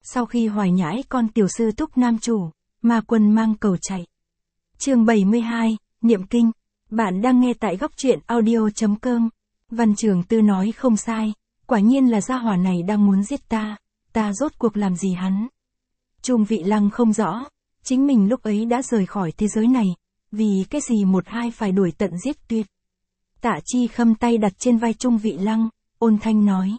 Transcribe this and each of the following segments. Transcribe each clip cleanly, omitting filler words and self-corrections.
Sau khi hoài nhãi con tiểu sư thúc nam chủ, ma quân mang cầu chạy. Chương 72, Niệm Kinh. Bạn đang nghe tại góc truyện audio.com. Văn Trường Tư nói không sai, quả nhiên là gia hỏa này đang muốn giết ta rốt cuộc làm gì hắn. Trung Vị Lăng không rõ, chính mình lúc ấy đã rời khỏi thế giới này, vì cái gì một hai phải đuổi tận giết tuyệt. Tạ Chi Khâm tay đặt trên vai Trung Vị Lăng, ôn thanh nói.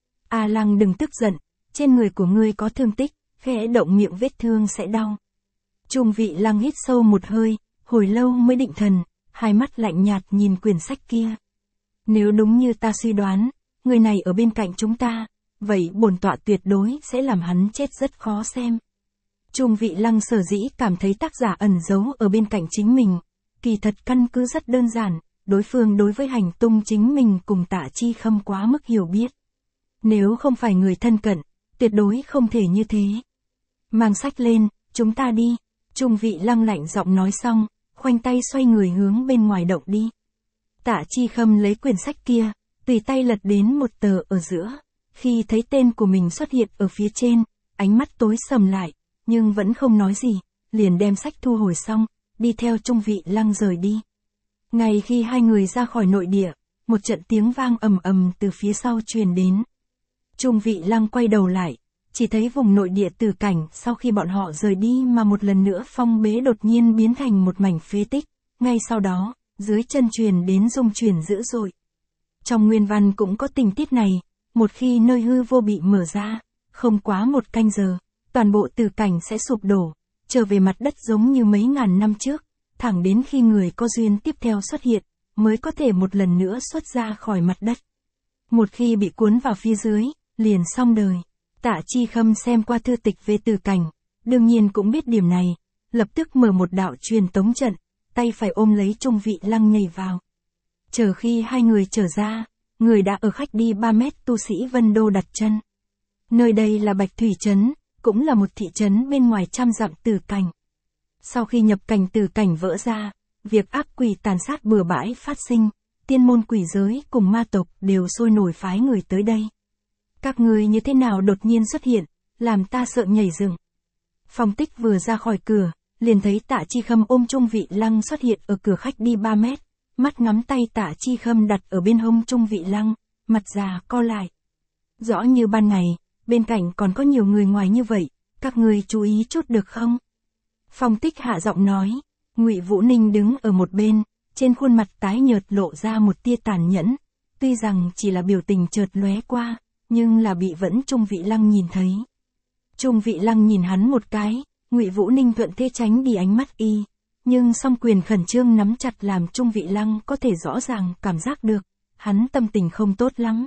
A Lăng đừng tức giận, trên người của ngươi có thương tích, khẽ động miệng vết thương sẽ đau. Trung Vị Lăng hít sâu một hơi, hồi lâu mới định thần, hai mắt lạnh nhạt nhìn quyển sách kia. Nếu đúng như ta suy đoán, người này ở bên cạnh chúng ta, vậy bổn tọa tuyệt đối sẽ làm hắn chết rất khó xem. Trung Vị Lăng sở dĩ cảm thấy tác giả ẩn giấu ở bên cạnh chính mình, kỳ thật căn cứ rất đơn giản, đối phương đối với hành tung chính mình cùng Tạ Chi Khâm quá mức hiểu biết. Nếu không phải người thân cận, tuyệt đối không thể như thế. Mang sách lên, chúng ta đi. Trung Vị Lăng lạnh giọng nói xong, khoanh tay xoay người hướng bên ngoài động đi. Tạ Chi Khâm lấy quyển sách kia, tùy tay lật đến một tờ ở giữa. Khi thấy tên của mình xuất hiện ở phía trên, ánh mắt tối sầm lại, nhưng vẫn không nói gì, liền đem sách thu hồi xong, đi theo Trung Vị Lăng rời đi. Ngay khi hai người ra khỏi nội địa, một trận tiếng vang ầm ầm từ phía sau truyền đến. Trung Vị Lăng quay đầu lại, chỉ thấy vùng nội địa Tử Cảnh sau khi bọn họ rời đi mà một lần nữa phong bế đột nhiên biến thành một mảnh phế tích, ngay sau đó, dưới chân truyền đến rung chuyển dữ dội. Trong nguyên văn cũng có tình tiết này, một khi nơi hư vô bị mở ra, không quá một canh giờ, toàn bộ Tử Cảnh sẽ sụp đổ, trở về mặt đất giống như mấy ngàn năm trước, thẳng đến khi người có duyên tiếp theo xuất hiện, mới có thể một lần nữa xuất ra khỏi mặt đất. Một khi bị cuốn vào phía dưới, liền xong đời. Tạ Chi Khâm xem qua thư tịch về Tử Cảnh, đương nhiên cũng biết điểm này, lập tức mở một đạo truyền tống trận, tay phải ôm lấy Trung Vị Lăng nhảy vào. Chờ khi hai người trở ra, người đã ở khách đi 3 mét tu sĩ Vân Đô đặt chân. Nơi đây là Bạch Thủy Trấn, cũng là một thị trấn bên ngoài trăm dặm Tử Cảnh. Sau khi nhập cảnh Tử Cảnh vỡ ra, việc ác quỷ tàn sát bừa bãi phát sinh, tiên môn quỷ giới cùng ma tộc đều sôi nổi phái người tới đây. Các ngươi như thế nào đột nhiên xuất hiện, làm ta sợ nhảy dựng. Phong Tích vừa ra khỏi cửa, liền thấy Tạ Chi Khâm ôm Trung Vị Lăng xuất hiện ở cửa khách đi 3 mét, mắt ngắm tay Tạ Chi Khâm đặt ở bên hông Trung Vị Lăng, mặt già co lại. Rõ như ban ngày, bên cạnh còn có nhiều người ngoài như vậy, các ngươi chú ý chút được không? Phong Tích hạ giọng nói. Ngụy Vũ Ninh đứng ở một bên, trên khuôn mặt tái nhợt lộ ra một tia tàn nhẫn, tuy rằng chỉ là biểu tình chợt lóe qua, nhưng là bị vẫn Trung Vị Lăng nhìn thấy. Trung Vị Lăng nhìn hắn một cái, Ngụy Vũ Ninh thuận thế tránh đi ánh mắt y, nhưng song quyền khẩn trương nắm chặt làm Trung Vị Lăng có thể rõ ràng cảm giác được, hắn tâm tình không tốt lắm.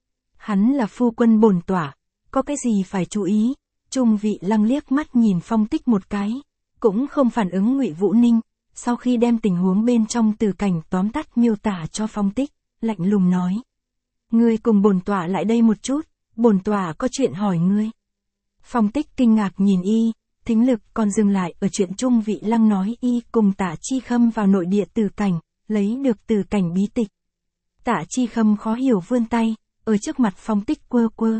Hắn là phu quân bổn tọa, có cái gì phải chú ý? Trung Vị Lăng liếc mắt nhìn Phong Tích một cái, cũng không phản ứng Ngụy Vũ Ninh, sau khi đem tình huống bên trong Tử Cảnh tóm tắt miêu tả cho Phong Tích, lạnh lùng nói. Ngươi cùng bổn tọa lại đây một chút, bổn tọa có chuyện hỏi ngươi. Phong Tích kinh ngạc nhìn y, thính lực còn dừng lại ở chuyện Trung Vị Lăng nói y cùng Tạ Chi Khâm vào nội địa Tử Cảnh, lấy được Tử Cảnh bí tịch. Tạ Chi Khâm khó hiểu vươn tay, ở trước mặt Phong Tích quơ quơ.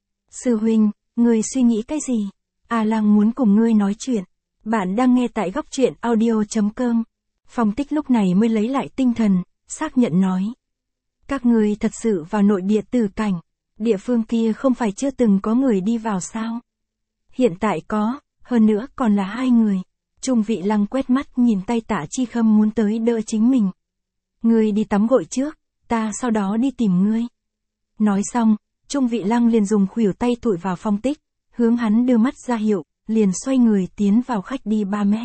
Sư huynh, ngươi suy nghĩ cái gì? A Lăng muốn cùng ngươi nói chuyện. Bạn đang nghe tại góc truyện audio.com. Phong Tích lúc này mới lấy lại tinh thần, xác nhận nói. Các ngươi thật sự vào nội địa Tử Cảnh, địa phương kia không phải chưa từng có người đi vào sao? Hiện tại có, hơn nữa còn là 2 người. Trung Vị Lăng quét mắt nhìn tay Tạ Chi Khâm muốn tới đỡ chính mình. Ngươi đi tắm gội trước, ta sau đó đi tìm ngươi. Nói xong, Trung Vị Lăng liền dùng khuỷu tay thụi vào Phong Tích, hướng hắn đưa mắt ra hiệu, liền xoay người tiến vào khách đi 3 mét.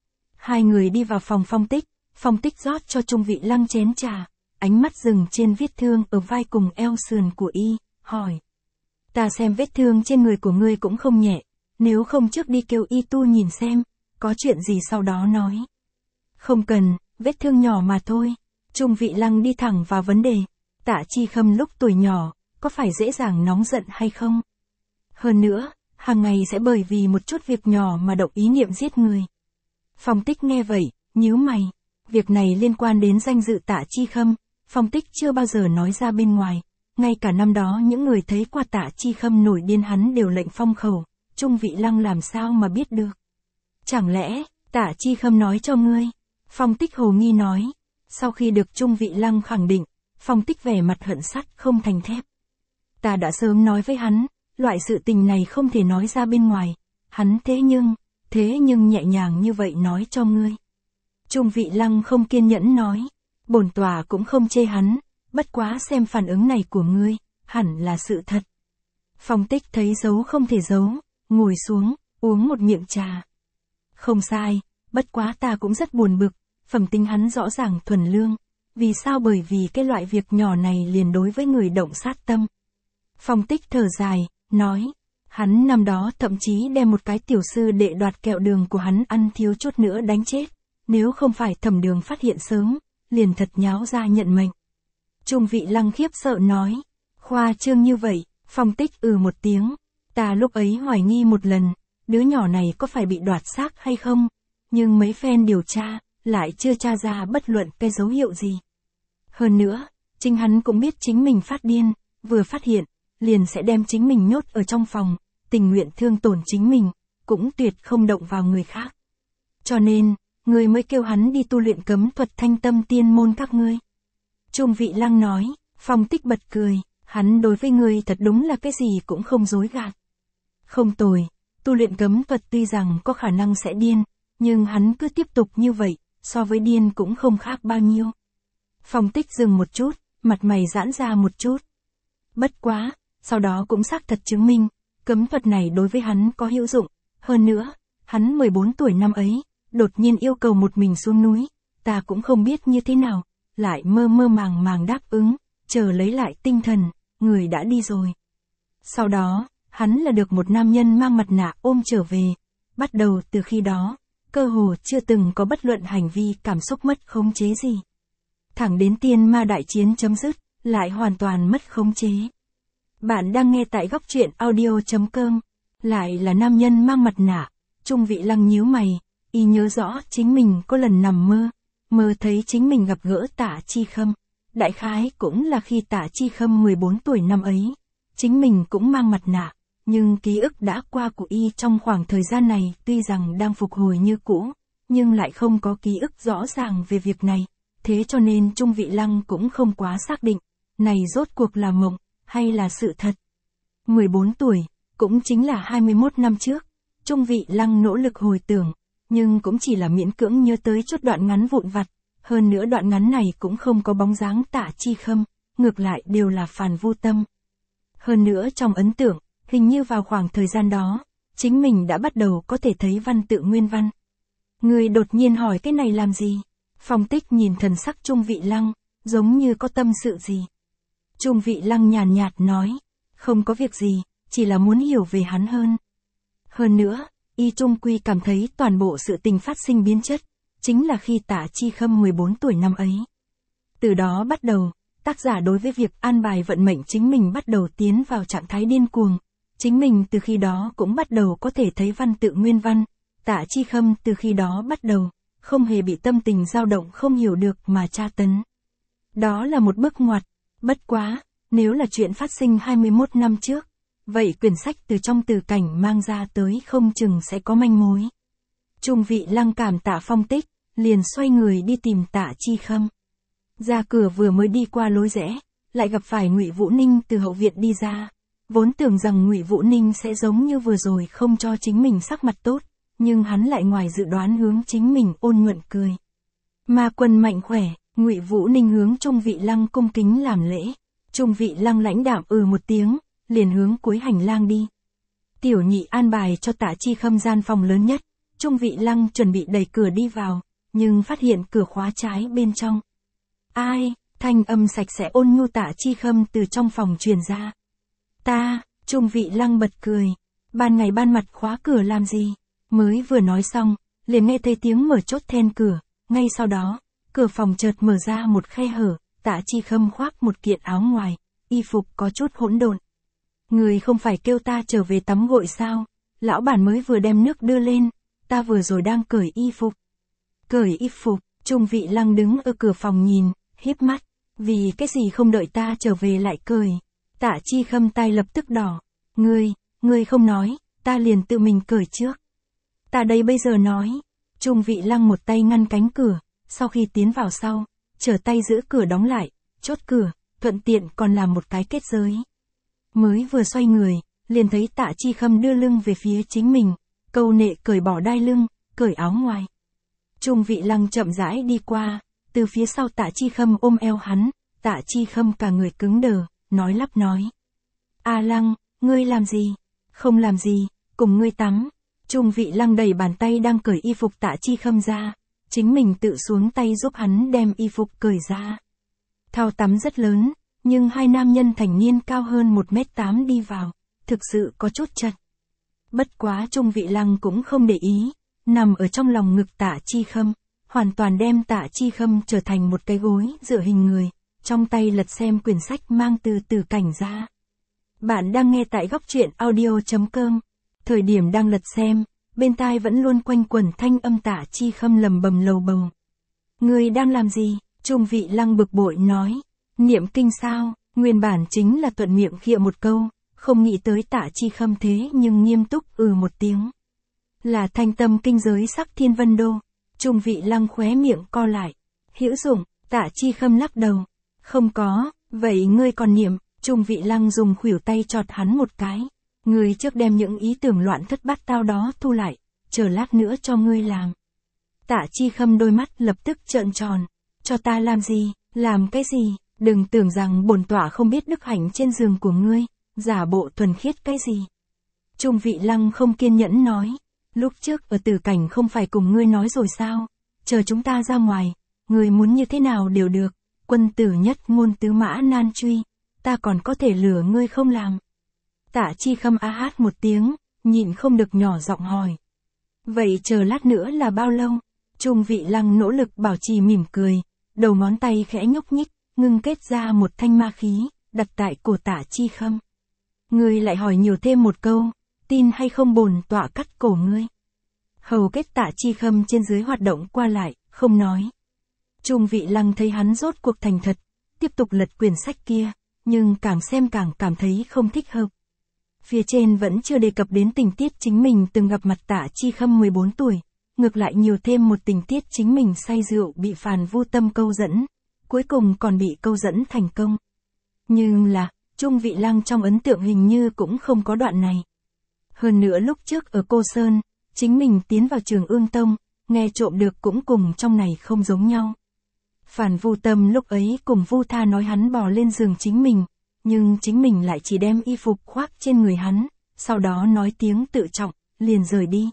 2 người đi vào phòng Phong Tích rót cho Trung Vị Lăng chén trà, ánh mắt dừng trên vết thương ở vai cùng eo sườn của y, hỏi. Ta xem vết thương trên người của ngươi cũng không nhẹ, nếu không trước đi kêu y tu nhìn xem, có chuyện gì sau đó nói. Không cần, vết thương nhỏ mà thôi. Trung Vị Lăng đi thẳng vào vấn đề. Tạ Chi Khâm lúc tuổi nhỏ, có phải dễ dàng nóng giận hay không? Hơn nữa, hàng ngày sẽ bởi vì một chút việc nhỏ mà động ý niệm giết người. Phong Tích nghe vậy, nhíu mày. Việc này liên quan đến danh dự Tạ Chi Khâm, Phong Tích chưa bao giờ nói ra bên ngoài. Ngay cả năm đó những người thấy qua Tạ Chi Khâm nổi điên hắn đều lệnh phong khẩu, Trung Vị Lăng làm sao mà biết được? Chẳng lẽ, Tả Chi Khâm nói cho ngươi? Phong Tích hồ nghi nói. Sau khi được Trung Vị Lăng khẳng định, Phong Tích vẻ mặt hận sắt không thành thép. Ta đã sớm nói với hắn, loại sự tình này không thể nói ra bên ngoài. Hắn thế nhưng nhẹ nhàng như vậy nói cho ngươi. Trung Vị Lăng không kiên nhẫn nói. Bổn tòa cũng không chê hắn, bất quá xem phản ứng này của ngươi, hẳn là sự thật. Phong Tích thấy giấu không thể giấu, ngồi xuống, uống một miệng trà. Không sai, bất quá ta cũng rất buồn bực, phẩm tính hắn rõ ràng thuần lương. Vì sao? Bởi vì cái loại việc nhỏ này liền đối với người động sát tâm. Phong Tích thở dài, nói, hắn năm đó thậm chí đem một cái tiểu sư đệ đoạt kẹo đường của hắn ăn thiếu chút nữa đánh chết. Nếu không phải Thẩm Đường phát hiện sớm, liền thật nháo ra nhận mệnh. Trung Vị Lăng khiếp sợ nói, khoa trương như vậy. Phong Tích một tiếng, ta lúc ấy hoài nghi một lần, đứa nhỏ này có phải bị đoạt xác hay không, nhưng mấy phen điều tra, lại chưa tra ra bất luận cái dấu hiệu gì. Hơn nữa, chính hắn cũng biết chính mình phát điên, vừa phát hiện, liền sẽ đem chính mình nhốt ở trong phòng, tình nguyện thương tổn chính mình, cũng tuyệt không động vào người khác. Cho nên, người mới kêu hắn đi tu luyện cấm thuật Thanh Tâm Tiên môn các ngươi. Trung Vị Lăng nói. Phong Tích bật cười, hắn đối với ngươi thật đúng là cái gì cũng không dối gạt. Không tồi, tu luyện cấm thuật tuy rằng có khả năng sẽ điên, nhưng hắn cứ tiếp tục như vậy, so với điên cũng không khác bao nhiêu. Phong Tích dừng một chút, mặt mày giãn ra một chút. Bất quá, sau đó cũng xác thật chứng minh, cấm thuật này đối với hắn có hữu dụng. Hơn nữa, hắn 14 tuổi năm ấy, đột nhiên yêu cầu một mình xuống núi, ta cũng không biết như thế nào, lại mơ mơ màng đáp ứng, chờ lấy lại tinh thần, người đã đi rồi. Sau đó, hắn là được một nam nhân mang mặt nạ ôm trở về, bắt đầu từ khi đó, cơ hồ chưa từng có bất luận hành vi cảm xúc mất khống chế gì. Thẳng đến tiên ma đại chiến chấm dứt, lại hoàn toàn mất khống chế. Bạn đang nghe tại góc truyện audio.com, lại là nam nhân mang mặt nạ. Trung Vị Lăng nhíu mày, y nhớ rõ chính mình có lần nằm mơ thấy chính mình gặp gỡ Tả Chi Khâm. Đại khái cũng là khi Tả Chi Khâm 14 tuổi năm ấy, chính mình cũng mang mặt nạ, nhưng ký ức đã qua của y trong khoảng thời gian này tuy rằng đang phục hồi như cũ, nhưng lại không có ký ức rõ ràng về việc này, thế cho nên Trung Vị Lăng cũng không quá xác định, này rốt cuộc là mộng, hay là sự thật. 14 tuổi, cũng chính là 21 năm trước, Trung Vị Lăng nỗ lực hồi tưởng, nhưng cũng chỉ là miễn cưỡng nhớ tới chút đoạn ngắn vụn vặt. Hơn nữa đoạn ngắn này cũng không có bóng dáng Tả Chi Khâm, ngược lại đều là Phàn Vu Tâm. Hơn nữa trong ấn tượng, hình như vào khoảng thời gian đó, chính mình đã bắt đầu có thể thấy văn tự nguyên văn. Người đột nhiên hỏi cái này làm gì? Phong Tích nhìn thần sắc Trung Vị Lăng, giống như có tâm sự gì. Trung Vị Lăng nhàn nhạt nói, không có việc gì, chỉ là muốn hiểu về hắn hơn. Hơn nữa, y trung quy cảm thấy toàn bộ sự tình phát sinh biến chất. Chính là khi Tả Chi Khâm 14 tuổi năm ấy. Từ đó bắt đầu, tác giả đối với việc an bài vận mệnh chính mình bắt đầu tiến vào trạng thái điên cuồng. Chính mình từ khi đó cũng bắt đầu có thể thấy văn tự nguyên văn. Tả Chi Khâm từ khi đó bắt đầu, không hề bị tâm tình dao động không hiểu được mà tra tấn. Đó là một bước ngoặt. Bất quá, nếu là chuyện phát sinh 21 năm trước, vậy quyển sách từ trong từ cảnh mang ra tới không chừng sẽ có manh mối. Trung Vị Lăng cảm tạ Phong Tích, liền xoay người đi tìm Tả Chi Khâm. Ra cửa vừa mới đi qua lối rẽ, lại gặp phải Ngụy Vũ Ninh từ hậu viện đi ra. Vốn tưởng rằng Ngụy Vũ Ninh sẽ giống như vừa rồi không cho chính mình sắc mặt tốt, nhưng hắn lại ngoài dự đoán hướng chính mình ôn nhuận cười. Ma Quân mạnh khỏe, Ngụy Vũ Ninh hướng Trung Vị Lăng cung kính làm lễ. Trung Vị Lăng lãnh đạm một tiếng, liền hướng cuối hành lang đi. Tiểu nhị an bài cho Tả Chi Khâm gian phòng lớn nhất. Trung Vị Lăng chuẩn bị đẩy cửa đi vào, nhưng phát hiện cửa khóa trái bên trong. Ai? Thanh âm sạch sẽ ôn nhu Tả Chi Khâm từ trong phòng truyền ra. Ta, Trung Vị Lăng bật cười. Ban ngày ban mặt khóa cửa làm gì? Mới vừa nói xong, liền nghe thấy tiếng mở chốt then cửa. Ngay sau đó, cửa phòng chợt mở ra một khe hở. Tả Chi Khâm khoác một kiện áo ngoài, y phục có chút hỗn độn. Người không phải kêu ta trở về tắm gội sao? Lão bản mới vừa đem nước đưa lên. Ta vừa rồi đang cởi y phục. Cởi y phục, Trung Vị Lăng đứng ở cửa phòng nhìn, híp mắt. Vì cái gì không đợi ta trở về lại cởi? Tả Chi Khâm tay lập tức đỏ. Ngươi không nói, ta liền tự mình cởi trước. Ta đây bây giờ nói. Trung Vị Lăng một tay ngăn cánh cửa, sau khi tiến vào sau, trở tay giữ cửa đóng lại, chốt cửa, thuận tiện còn làm một cái kết giới. Mới vừa xoay người, liền thấy Tạ Chi Khâm đưa lưng về phía chính mình, câu nệ cởi bỏ đai lưng, cởi áo ngoài. Trung Vị Lăng chậm rãi đi qua, từ phía sau Tạ Chi Khâm ôm eo hắn, Tạ Chi Khâm cả người cứng đờ, nói lắp nói. A Lăng, ngươi làm gì? Không làm gì, cùng ngươi tắm. Trung Vị Lăng đẩy bàn tay đang cởi y phục Tạ Chi Khâm ra, chính mình tự xuống tay giúp hắn đem y phục cởi ra. Thao tắm rất lớn, nhưng hai nam nhân thành niên cao hơn 1m8 đi vào, thực sự có chút chật. Bất quá Trung Vị Lăng cũng không để ý, nằm ở trong lòng ngực Tạ Chi Khâm, hoàn toàn đem Tạ Chi Khâm trở thành một cái gối dựa hình người, trong tay lật xem quyển sách mang từ Tử Cảnh ra. Bạn đang nghe tại góc truyện audio.com. Thời điểm đang lật xem, bên tai vẫn luôn quanh quẩn thanh âm Tạ Chi Khâm lầm bầm lầu bầu. Ngươi đang làm gì? Trung Vị Lăng bực bội nói. Niệm kinh sao? Nguyên bản chính là thuận miệng khịa một câu, không nghĩ tới Tạ Chi Khâm thế nhưng nghiêm túc một tiếng. Là thanh tâm kinh giới sắc thiên vân đô. Trung Vị Lăng khóe miệng co lại. Hữu dụng, Tạ Chi Khâm lắc đầu. Không có, vậy ngươi còn niệm? Trung Vị Lăng dùng khuỷu tay chọt hắn một cái. Ngươi trước đem những ý tưởng loạn thất bát tao đó thu lại, chờ lát nữa cho ngươi làm. Tạ Chi Khâm đôi mắt lập tức trợn tròn. Cho ta làm gì? Làm cái gì? Đừng tưởng rằng bổn tọa không biết đức hạnh trên giường của ngươi, giả bộ thuần khiết cái gì. Trung Vị Lăng không kiên nhẫn nói. Lúc trước ở Tử Cảnh không phải cùng ngươi nói rồi sao? Chờ chúng ta ra ngoài, ngươi muốn như thế nào đều được. Quân tử nhất ngôn tứ mã nan truy, ta còn có thể lừa ngươi không làm. Tạ Chi Khâm a hát một tiếng, nhịn không được nhỏ giọng hỏi. Vậy chờ lát nữa là bao lâu? Trung Vị Lăng nỗ lực bảo trì mỉm cười, đầu ngón tay khẽ nhúc nhích, ngưng kết ra một thanh ma khí, đặt tại cổ Tạ Chi Khâm. Ngươi lại hỏi nhiều thêm một câu, tin hay không bổn tọa cắt cổ ngươi. Hầu kết Tạ Chi Khâm trên dưới hoạt động qua lại, không nói. Trung Vị Lăng thấy hắn rốt cuộc thành thật, tiếp tục lật quyển sách kia, nhưng càng xem càng cảm thấy không thích hợp. Phía trên vẫn chưa đề cập đến tình tiết chính mình từng gặp mặt Tạ Chi Khâm 14 tuổi, ngược lại nhiều thêm một tình tiết chính mình say rượu bị Phàn Vu Tâm câu dẫn, cuối cùng còn bị câu dẫn thành công. Nhưng là, Trung Vị Lăng trong ấn tượng hình như cũng không có đoạn này. Hơn nữa lúc trước ở Cô Sơn, chính mình tiến vào Trường Ương Tông, nghe trộm được cũng cùng trong này không giống nhau. Phàn Vu Tâm lúc ấy cùng Vu Tha nói hắn bò lên giường chính mình, nhưng chính mình lại chỉ đem y phục khoác trên người hắn, sau đó nói tiếng tự trọng, liền rời đi.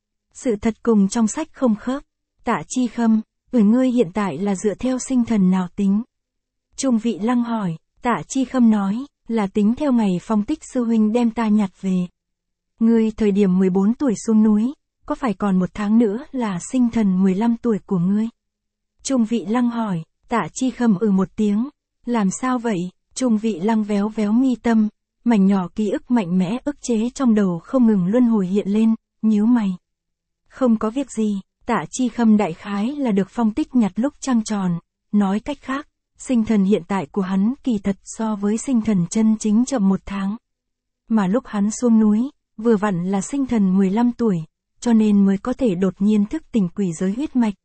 Sự thật cùng trong sách không khớp. Tạ Chi Khâm, ngươi hiện tại là dựa theo sinh thần nào tính? Trung Vị Lăng hỏi. Tạ Chi Khâm nói, là tính theo ngày Phong Tích sư huynh đem ta nhặt về. Ngươi thời điểm 14 tuổi xuống núi, có phải còn một tháng nữa là sinh thần 15 tuổi của ngươi? Trung Vị Lăng hỏi. Tạ Chi Khâm một tiếng. Làm sao vậy? Trung Vị Lăng véo véo mi tâm, mảnh nhỏ ký ức mạnh mẽ ức chế trong đầu không ngừng luân hồi hiện lên, nhíu mày. Không có việc gì, Tạ Chi Khâm đại khái là được Phong Tích nhặt lúc trăng tròn, nói cách khác, sinh thần hiện tại của hắn kỳ thật so với sinh thần chân chính chậm 1 tháng. Mà lúc hắn xuống núi, vừa vặn là sinh thần 15 tuổi, cho nên mới có thể đột nhiên thức tỉnh quỷ giới huyết mạch.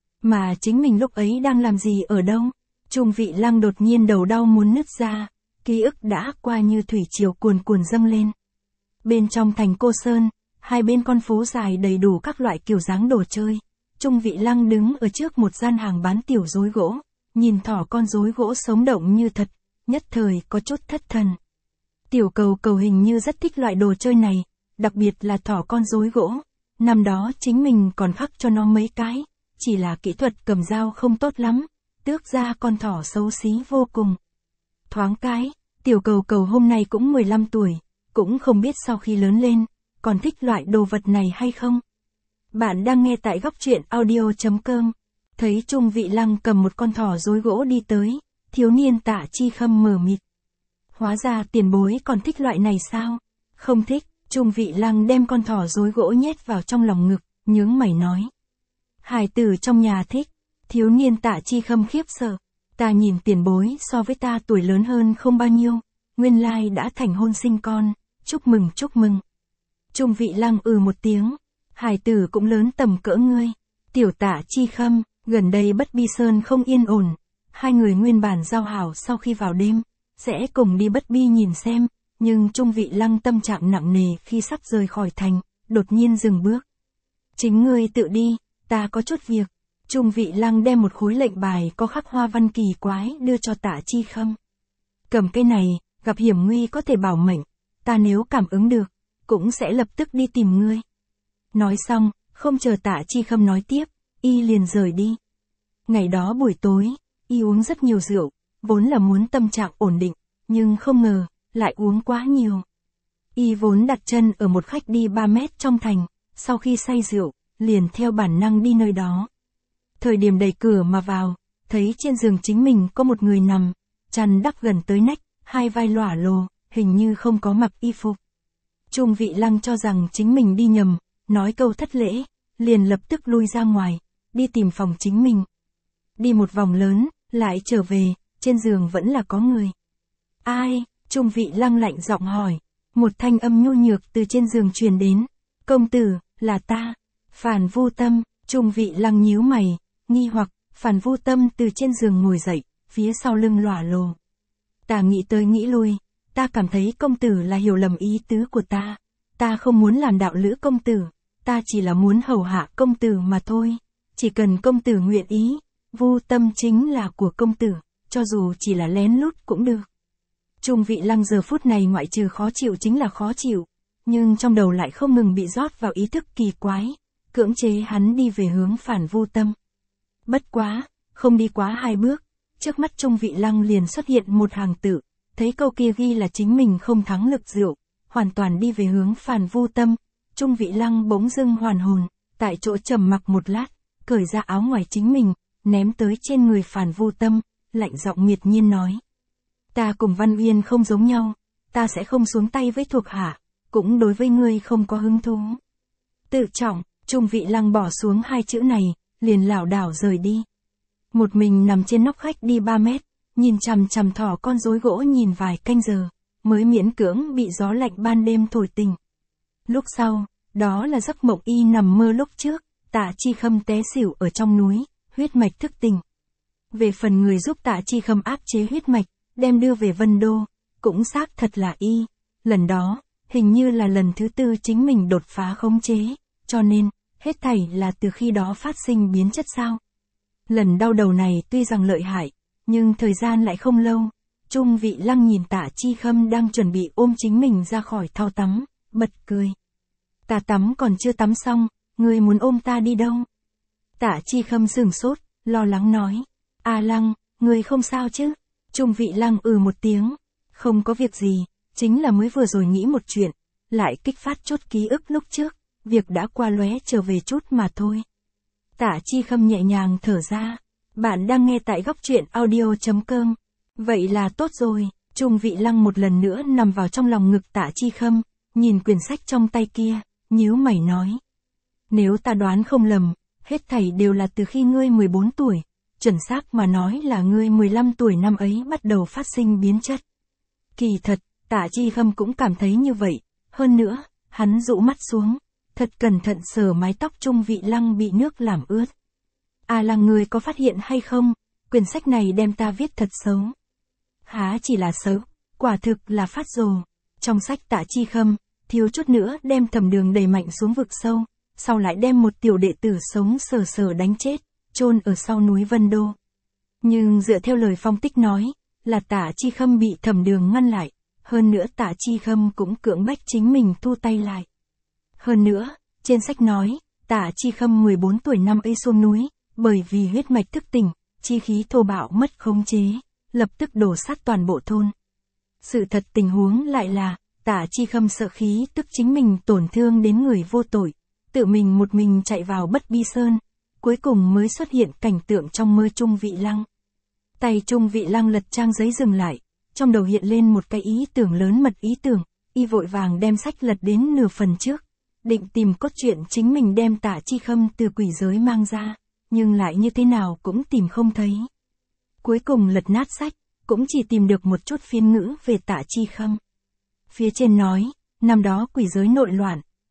Mà chính mình lúc ấy đang làm gì ở đâu? Trung Vị Lăng đột nhiên đầu đau muốn nứt ra, ký ức đã qua như thủy triều cuồn cuộn dâng lên. Bên trong thành Cô Sơn, hai bên con phố dài đầy đủ các loại kiểu dáng đồ chơi. Trung Vị Lăng đứng ở trước một gian hàng bán tiểu rối gỗ, nhìn thỏ con rối gỗ sống động như thật, nhất thời có chút thất thần. Tiểu Cầu Cầu hình như rất thích loại đồ chơi này, đặc biệt là thỏ con rối gỗ. Năm đó chính mình còn khắc cho nó mấy cái, chỉ là kỹ thuật cầm dao không tốt lắm, tước ra con thỏ xấu xí vô cùng. Thoáng cái, Tiểu Cầu Cầu hôm nay cũng 15 tuổi, cũng không biết sau khi lớn lên, còn thích loại đồ vật này hay không. Bạn đang nghe tại góc truyện audio.com. Thấy Trung Vị Lăng cầm một con thỏ rối gỗ đi tới, thiếu niên Tạ Chi Khâm mờ mịt. Hóa ra tiền bối còn thích loại này sao? Không thích. Trung Vị Lăng đem con thỏ rối gỗ nhét vào trong lòng ngực, nhướng mày nói. Hài tử trong nhà thích. Thiếu niên Tạ Chi Khâm khiếp sợ. Ta nhìn tiền bối so với ta tuổi lớn hơn không bao nhiêu, nguyên lai đã thành hôn sinh con, chúc mừng chúc mừng. Trung Vị Lăng một tiếng. Hải tử cũng lớn tầm cỡ ngươi. Tiểu Tạ Chi Khâm, gần đây Bất Bi Sơn không yên ổn. Hai người nguyên bản giao hảo sau khi vào đêm, sẽ cùng đi Bất Bi nhìn xem, nhưng Trung Vị Lăng tâm trạng nặng nề khi sắp rời khỏi thành, đột nhiên dừng bước. Chính ngươi tự đi, ta có chút việc. Trung Vị Lăng đem một khối lệnh bài có khắc hoa văn kỳ quái đưa cho Tạ Chi Khâm. Cầm cái này, gặp hiểm nguy có thể bảo mệnh, ta nếu cảm ứng được, cũng sẽ lập tức đi tìm ngươi. Nói xong, không chờ Tạ Chi Khâm nói tiếp, y liền rời đi. Ngày đó buổi tối, y uống rất nhiều rượu, vốn là muốn tâm trạng ổn định, nhưng không ngờ, lại uống quá nhiều. Y vốn đặt chân ở một khách đi 3 mét trong thành, sau khi say rượu, liền theo bản năng đi nơi đó. Thời điểm đẩy cửa mà vào, thấy trên giường chính mình có một người nằm, chăn đắp gần tới nách, hai vai lỏa lồ, hình như không có mặc y phục. Trung Vị Lăng cho rằng chính mình đi nhầm, nói câu thất lễ, liền lập tức lui ra ngoài, đi tìm phòng chính mình. Đi một vòng lớn, lại trở về, trên giường vẫn là có người. Ai? Trung Vị Lăng lạnh giọng hỏi. Một thanh âm nhu nhược từ trên giường truyền đến. Công tử, là ta. Phản Vu Tâm. Trung Vị Lăng nhíu mày, nghi hoặc, Phản Vu Tâm từ trên giường ngồi dậy, phía sau lưng lỏa lồ. Ta nghĩ tới nghĩ lui, ta cảm thấy công tử là hiểu lầm ý tứ của ta. Ta không muốn làm đạo lữ công tử, ta chỉ là muốn hầu hạ công tử mà thôi. Chỉ cần công tử nguyện ý, Vu Tâm chính là của công tử, cho dù chỉ là lén lút cũng được. Trung Vị Lăng giờ phút này ngoại trừ khó chịu chính là khó chịu, nhưng trong đầu lại không ngừng bị rót vào ý thức kỳ quái, cưỡng chế hắn đi về hướng Phản Vu Tâm. Bất quá, không đi quá 2 bước, trước mắt Trung Vị Lăng liền xuất hiện một hàng tự, thấy câu kia ghi là chính mình không thắng lực rượu, hoàn toàn đi về hướng Phản Vu Tâm. Trung Vị Lăng bỗng dưng hoàn hồn, tại chỗ trầm mặc một lát, cởi ra áo ngoài chính mình, ném tới trên người Phản Vu Tâm, lạnh giọng miệt nhiên nói. Ta cùng Văn Uyên không giống nhau, ta sẽ không xuống tay với thuộc hạ, cũng đối với ngươi không có hứng thú. Tự trọng, Trung Vị Lăng bỏ xuống 2 chữ này, liền lảo đảo rời đi. Một mình nằm trên nóc khách đi 3 mét, nhìn chằm chằm thỏ con rối gỗ nhìn vài canh giờ, mới miễn cưỡng bị gió lạnh ban đêm thổi tỉnh. Lúc sau, đó là giấc mộng y nằm mơ lúc trước, Tạ Chi Khâm té xỉu ở trong núi, huyết mạch thức tỉnh. Về phần người giúp Tạ Chi Khâm áp chế huyết mạch, đem đưa về Vân Đô, cũng xác thật là y. Lần đó, hình như là lần thứ 4 chính mình đột phá khống chế, cho nên, hết thảy là từ khi đó phát sinh biến chất sao. Lần đau đầu này tuy rằng lợi hại, nhưng thời gian lại không lâu. Trung Vị Lăng nhìn Tạ Chi Khâm đang chuẩn bị ôm chính mình ra khỏi thau tắm, bật cười. Ta tắm còn chưa tắm xong, ngươi muốn ôm ta đi đâu? Tạ Chi Khâm sửng sốt, lo lắng nói. A Lăng, ngươi không sao chứ? Trung Vị Lăng một tiếng. Không có việc gì, chính là mới vừa rồi nghĩ một chuyện, lại kích phát chút ký ức lúc trước, việc đã qua lóe trở về chút mà thôi. Tạ Chi Khâm nhẹ nhàng thở ra. Bạn đang nghe tại góc truyện audio.com. Vậy là tốt rồi. Trung Vị Lăng một lần nữa nằm vào trong lòng ngực Tạ Chi Khâm, nhìn quyển sách trong tay kia, nhíu mày nói. Nếu ta đoán không lầm, hết thảy đều là từ khi ngươi 14 tuổi, chuẩn xác mà nói là ngươi 15 tuổi năm ấy bắt đầu phát sinh biến chất. Kỳ thật, Tạ Chi Khâm cũng cảm thấy như vậy, hơn nữa, hắn dụ mắt xuống, thật cẩn thận sờ mái tóc Trung Vị Lăng bị nước làm ướt. À là ngươi có phát hiện hay không, quyển sách này đem ta viết thật xấu. Há chỉ là xấu, quả thực là phát rồ. Trong sách Tạ Chi Khâm, thiếu chút nữa đem Thẩm Đường đẩy mạnh xuống vực sâu, sau lại đem một tiểu đệ tử sống sờ sờ đánh chết, chôn ở sau núi Vân Đô. Nhưng dựa theo lời phong tích nói, là Tạ Chi Khâm bị Thẩm Đường ngăn lại, hơn nữa Tạ Chi Khâm cũng cưỡng bách chính mình thu tay lại. Hơn nữa, trên sách nói, Tạ Chi Khâm 14 tuổi năm ấy xuống núi, bởi vì huyết mạch thức tỉnh, chi khí thô bạo mất khống chế, lập tức đổ sát toàn bộ thôn. Sự thật tình huống lại là, Tạ Chi Khâm sợ khí tức chính mình tổn thương đến người vô tội, tự mình một mình chạy vào Bất Bi Sơn, cuối cùng mới xuất hiện cảnh tượng trong mơ Trung Vị Lăng. Tay Trung Vị Lăng lật trang giấy dừng lại, trong đầu hiện lên một cái ý tưởng lớn mật ý tưởng, y vội vàng đem sách lật đến nửa phần trước, định tìm cốt truyện chính mình đem Tạ Chi Khâm từ quỷ giới mang ra, nhưng lại như thế nào cũng tìm không thấy. Cuối cùng lật nát sách, cũng chỉ tìm được một chút phiên ngữ về Tạ Chi Khâm. Phía trên nói, năm đó quỷ giới nội loạn,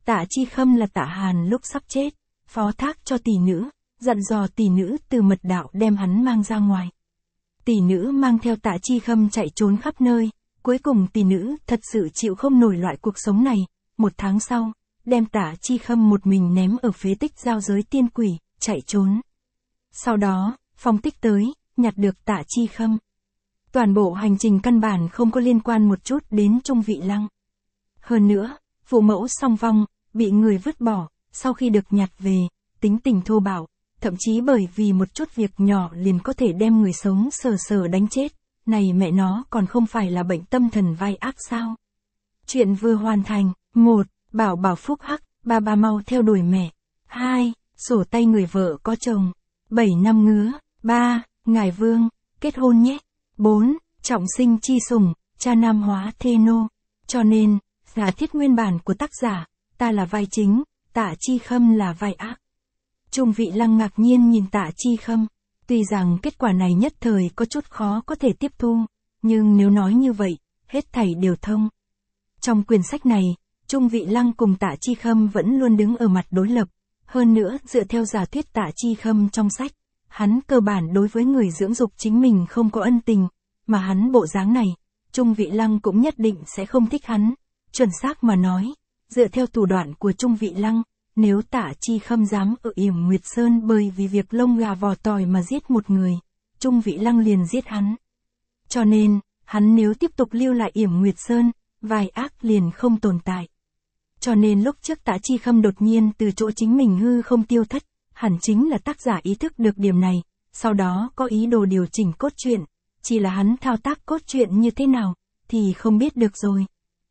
Tạ Chi Khâm là Tạ Hàn lúc sắp chết, phó thác cho tỷ nữ, dặn dò tỷ nữ từ mật đạo đem hắn mang ra ngoài. Tỷ nữ mang theo Tạ Chi Khâm chạy trốn khắp nơi, cuối cùng tỷ nữ thật sự chịu không nổi loại cuộc sống này, 1 tháng sau, đem Tạ Chi Khâm một mình ném ở phế tích giao giới tiên quỷ, chạy trốn. Sau đó, Phong Tích tới, nhặt được Tạ Chi Khâm. Toàn bộ hành trình căn bản không có liên quan một chút đến Trung Vị Lăng. Hơn nữa, phụ mẫu song vong, bị người vứt bỏ, sau khi được nhặt về, tính tình thô bạo, thậm chí bởi vì một chút việc nhỏ liền có thể đem người sống sờ sờ đánh chết, này mẹ nó còn không phải là bệnh tâm thần vai ác sao. Chuyện vừa hoàn thành. 1. Bảo bảo phúc hắc, ba mau theo đuổi mẹ. 2. Sổ tay người vợ có chồng. 7 năm ngứa. 3. Ngài Vương, kết hôn nhé. 4. Trọng sinh chi sủng, cha nam hóa thê nô. Cho nên, giả thiết nguyên bản của tác giả, ta là vai chính, Tạ Chi Khâm là vai ác. Trung Vị Lăng ngạc nhiên nhìn Tạ Chi Khâm. Tuy rằng kết quả này nhất thời có chút khó có thể tiếp thu, nhưng nếu nói như vậy, hết thảy đều thông. Trong quyển sách này, Trung Vị Lăng cùng Tạ Chi Khâm vẫn luôn đứng ở mặt đối lập. Hơn nữa, dựa theo giả thuyết Tạ Chi Khâm trong sách, hắn cơ bản đối với người dưỡng dục chính mình không có ân tình, mà hắn bộ dáng này, Trung Vị Lăng cũng nhất định sẽ không thích hắn. Chuẩn xác mà nói, dựa theo thủ đoạn của Trung Vị Lăng, nếu Tạ Chi Khâm dám ở Yểm Nguyệt Sơn bởi vì việc lông gà vò tỏi mà giết một người, Trung Vị Lăng liền giết hắn. Cho nên, hắn nếu tiếp tục lưu lại Yểm Nguyệt Sơn, vai ác liền không tồn tại. Cho nên lúc trước Tạ Chi Khâm đột nhiên từ chỗ chính mình hư không tiêu thất, hẳn chính là tác giả ý thức được điểm này, sau đó có ý đồ điều chỉnh cốt truyện, chỉ là hắn thao tác cốt truyện như thế nào, thì không biết được rồi.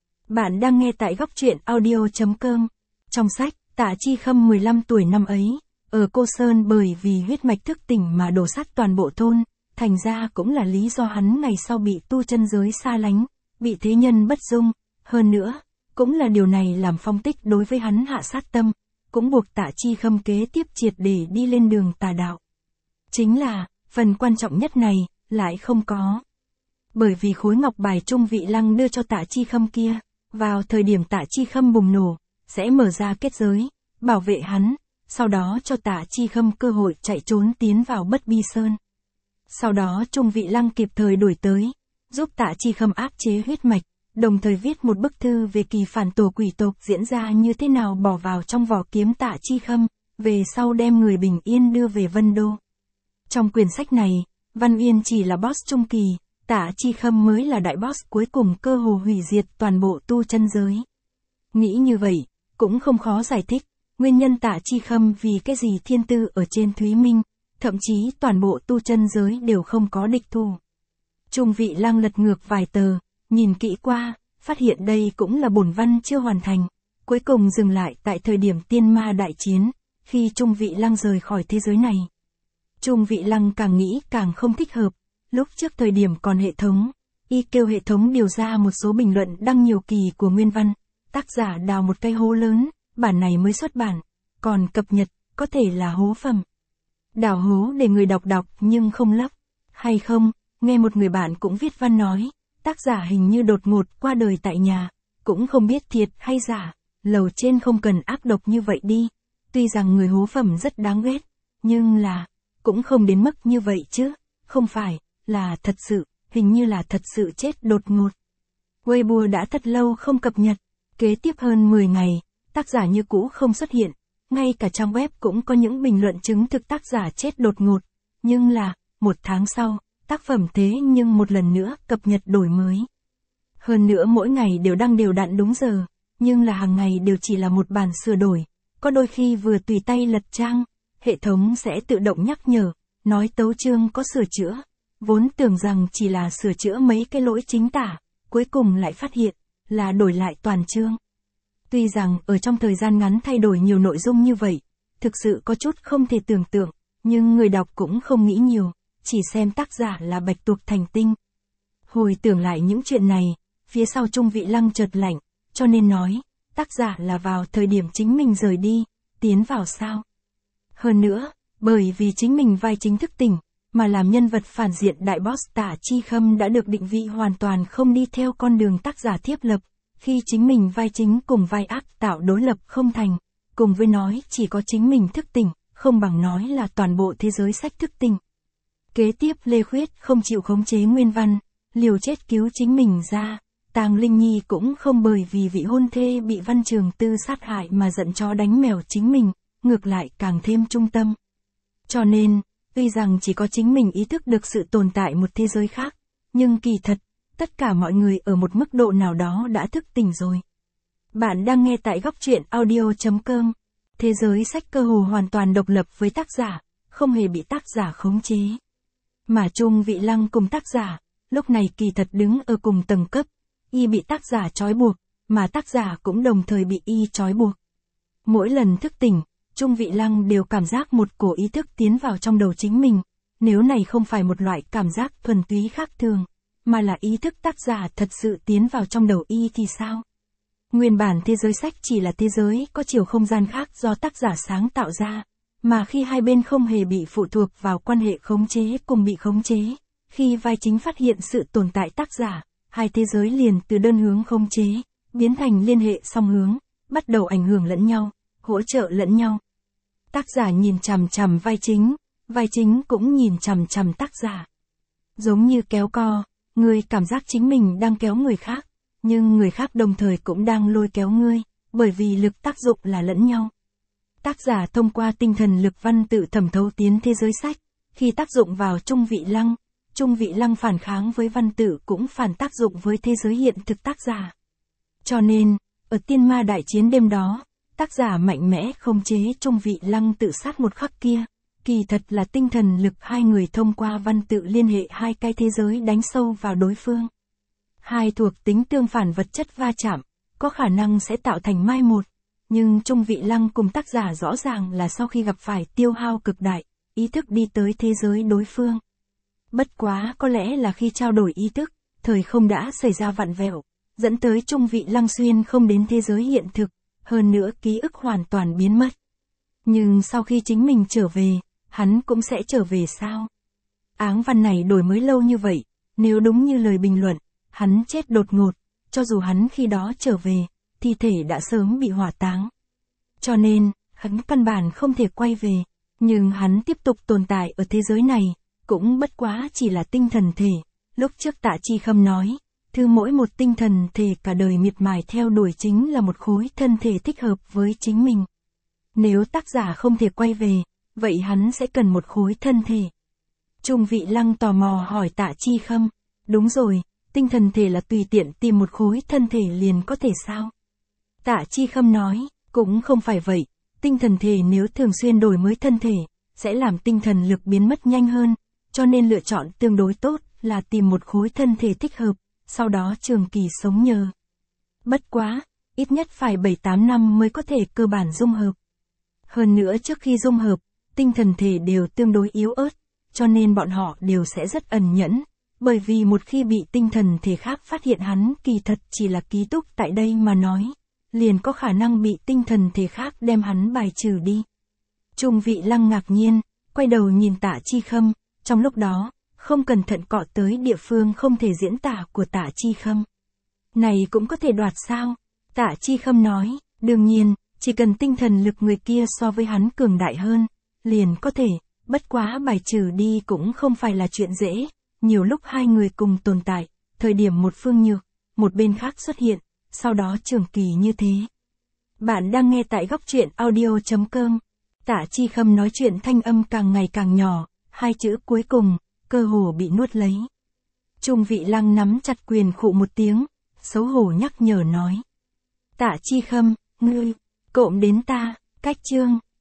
Bạn đang nghe tại góc truyện audio.com. Trong sách, Tạ Chi Khâm 15 tuổi năm ấy, ở Cô Sơn bởi vì huyết mạch thức tỉnh mà đổ sát toàn bộ thôn, thành ra cũng là lý do hắn ngày sau bị tu chân giới xa lánh, bị thế nhân bất dung, hơn nữa, cũng là điều này làm Phong Tích đối với hắn hạ sát tâm, cũng buộc Tạ Chi Khâm kế tiếp triệt để đi lên đường tà đạo. Chính là, phần quan trọng nhất này, lại không có. Bởi vì khối ngọc bài Trung Vị Lăng đưa cho Tạ Chi Khâm kia, vào thời điểm Tạ Chi Khâm bùng nổ, sẽ mở ra kết giới, bảo vệ hắn, sau đó cho Tạ Chi Khâm cơ hội chạy trốn tiến vào Bất Bi Sơn. Sau đó Trung Vị Lăng kịp thời đuổi tới, giúp Tạ Chi Khâm áp chế huyết mạch, đồng thời viết một bức thư về kỳ phản tổ quỷ tộc diễn ra như thế nào bỏ vào trong vỏ kiếm Tạ Chi Khâm, về sau đem người bình yên đưa về Vân Đô. Trong quyển sách này, Văn Uyên chỉ là boss trung kỳ, Tạ Chi Khâm mới là đại boss cuối cùng cơ hồ hủy diệt toàn bộ tu chân giới. Nghĩ như vậy, cũng không khó giải thích, nguyên nhân Tạ Chi Khâm vì cái gì thiên tư ở trên Thúy Minh, thậm chí toàn bộ tu chân giới đều không có địch thủ. Trung Vị Lăng lật ngược vài tờ, nhìn kỹ qua, phát hiện đây cũng là bổn văn chưa hoàn thành, cuối cùng dừng lại tại thời điểm tiên ma đại chiến, khi Trung Vị Lăng rời khỏi thế giới này. Trung Vị Lăng càng nghĩ càng không thích hợp, lúc trước thời điểm còn hệ thống, y kêu hệ thống điều ra một số bình luận đăng nhiều kỳ của nguyên văn, tác giả đào một cái hố lớn, bản này mới xuất bản, còn cập nhật, có thể là hố phẩm. Đào hố để người đọc nhưng không lấp, hay không, nghe một người bạn cũng viết văn nói, tác giả hình như đột ngột qua đời tại nhà, cũng không biết thiệt hay giả, lầu trên không cần ác độc như vậy đi, tuy rằng người hố phẩm rất đáng ghét, nhưng là, cũng không đến mức như vậy chứ, không phải, là thật sự, hình như là thật sự chết đột ngột. Weibo đã thật lâu không cập nhật, kế tiếp hơn 10 ngày, tác giả như cũ không xuất hiện, ngay cả trang web cũng có những bình luận chứng thực tác giả chết đột ngột, nhưng là, 1 tháng sau, tác phẩm thế nhưng một lần nữa cập nhật đổi mới. Hơn nữa mỗi ngày đều đăng đều đặn đúng giờ, nhưng là hàng ngày đều chỉ là một bản sửa đổi, có đôi khi vừa tùy tay lật trang, hệ thống sẽ tự động nhắc nhở, nói tấu chương có sửa chữa, vốn tưởng rằng chỉ là sửa chữa mấy cái lỗi chính tả, cuối cùng lại phát hiện, là đổi lại toàn chương. Tuy rằng ở trong thời gian ngắn thay đổi nhiều nội dung như vậy, thực sự có chút không thể tưởng tượng, nhưng người đọc cũng không nghĩ nhiều, chỉ xem tác giả là Bạch Tuộc thành tinh. Hồi tưởng lại những chuyện này, phía sau Trung Vị Lăng chợt lạnh, cho nên nói, tác giả là vào thời điểm chính mình rời đi, tiến vào sao. Hơn nữa, bởi vì chính mình vai chính thức tỉnh, mà làm nhân vật phản diện đại boss Tạ Chi Khâm đã được định vị hoàn toàn không đi theo con đường tác giả thiết lập, Khi chính mình vai chính cùng vai ác tạo đối lập không thành, cùng với nói chỉ có chính mình thức tỉnh, không bằng nói là toàn bộ thế giới sách thức tỉnh. Kế tiếp Lê Khuyết không chịu khống chế Nguyên Văn, liều chết cứu chính mình ra. Tàng Linh Nhi cũng không bởi vì vị hôn thê bị Văn Trường Tư sát hại mà giận chó đánh mèo chính mình, ngược lại càng thêm trung tâm. Cho nên, tuy rằng chỉ có chính mình ý thức được sự tồn tại một thế giới khác, nhưng kỳ thật, tất cả mọi người ở một mức độ nào đó đã thức tỉnh rồi. Bạn đang nghe tại góc truyện audio.com. Thế giới sách cơ hồ hoàn toàn độc lập với tác giả, không hề bị tác giả khống chế. Mà Trung Vị Lăng cùng tác giả, lúc này kỳ thật đứng ở cùng tầng cấp, y bị tác giả trói buộc, mà tác giả cũng đồng thời bị y trói buộc. Mỗi lần thức tỉnh, Trung Vị Lăng đều cảm giác một cổ ý thức tiến vào trong đầu chính mình, nếu này không phải một loại cảm giác thuần túy khác thường, mà là ý thức tác giả thật sự tiến vào trong đầu y thì sao? Nguyên bản thế giới sách chỉ là thế giới có chiều không gian khác do tác giả sáng tạo ra, mà khi hai bên không hề bị phụ thuộc vào quan hệ khống chế cùng bị khống chế, khi vai chính phát hiện sự tồn tại tác giả, hai thế giới liền từ đơn hướng khống chế, biến thành liên hệ song hướng, bắt đầu ảnh hưởng lẫn nhau, hỗ trợ lẫn nhau. Tác giả nhìn chằm chằm vai chính cũng nhìn chằm chằm tác giả. Giống như kéo co, người cảm giác chính mình đang kéo người khác, nhưng người khác đồng thời cũng đang lôi kéo ngươi, bởi vì lực tác dụng là lẫn nhau. Tác giả thông qua tinh thần lực văn tự thẩm thấu tiến thế giới sách, khi tác dụng vào Trung Vị Lăng phản kháng với văn tự cũng phản tác dụng với thế giới hiện thực tác giả. Cho nên, ở tiên ma đại chiến đêm đó, tác giả mạnh mẽ khống chế Trung Vị Lăng tự sát một khắc kia, kỳ thật là tinh thần lực hai người thông qua văn tự liên hệ hai cái thế giới đánh sâu vào đối phương. Hai thuộc tính tương phản vật chất va chạm, có khả năng sẽ tạo thành mai một, nhưng Trung Vị Lăng cùng tác giả rõ ràng là sau khi gặp phải tiêu hao cực đại, ý thức đi tới thế giới đối phương. Bất quá có lẽ là khi trao đổi ý thức, thời không đã xảy ra vặn vẹo, dẫn tới Trung Vị Lăng xuyên không đến thế giới hiện thực, hơn nữa ký ức hoàn toàn biến mất. Nhưng sau khi chính mình trở về, hắn cũng sẽ trở về sao? Áng văn này đổi mới lâu như vậy, nếu đúng như lời bình luận, hắn chết đột ngột, cho dù hắn khi đó trở về, thi thể đã sớm bị hỏa táng. Cho nên, hắn căn bản không thể quay về, nhưng hắn tiếp tục tồn tại ở thế giới này, cũng bất quá chỉ là tinh thần thể. Lúc trước Tạ Chi Khâm nói, thứ mỗi một tinh thần thể cả đời miệt mài theo đuổi chính là một khối thân thể thích hợp với chính mình. Nếu tác giả không thể quay về, vậy hắn sẽ cần một khối thân thể. Trung Vị Lăng tò mò hỏi Tạ Chi Khâm, đúng rồi, tinh thần thể là tùy tiện tìm một khối thân thể liền có thể sao? Tạ Chi Khâm nói, cũng không phải vậy, tinh thần thể nếu thường xuyên đổi mới thân thể, sẽ làm tinh thần lực biến mất nhanh hơn, cho nên lựa chọn tương đối tốt là tìm một khối thân thể thích hợp, sau đó trường kỳ sống nhờ. Bất quá, ít nhất phải 7-8 năm mới có thể cơ bản dung hợp. Hơn nữa trước khi dung hợp, tinh thần thể đều tương đối yếu ớt, cho nên bọn họ đều sẽ rất ẩn nhẫn, bởi vì một khi bị tinh thần thể khác phát hiện hắn kỳ thật chỉ là ký túc tại đây mà nói, liền có khả năng bị tinh thần thể khác đem hắn bài trừ đi. Trung Vị Lăng ngạc nhiên, quay đầu nhìn Tạ Chi Khâm, trong lúc đó, không cẩn thận cọ tới địa phương không thể diễn tả của Tạ Chi Khâm. Này cũng có thể đoạt sao? Tạ Chi Khâm nói, đương nhiên, chỉ cần tinh thần lực người kia so với hắn cường đại hơn, liền có thể, bất quá bài trừ đi cũng không phải là chuyện dễ, nhiều lúc hai người cùng tồn tại, thời điểm một phương nhược, một bên khác xuất hiện, sau đó trường kỳ như thế. Bạn đang nghe tại góc truyện audio.com. Tạ Chi Khâm nói chuyện thanh âm càng ngày càng nhỏ, hai chữ cuối cùng, cơ hồ bị nuốt lấy. Trung Vị Lăng nắm chặt quyền khụ một tiếng, xấu hổ nhắc nhở nói. Tạ Chi Khâm, ngươi, cộm đến ta, cách chương.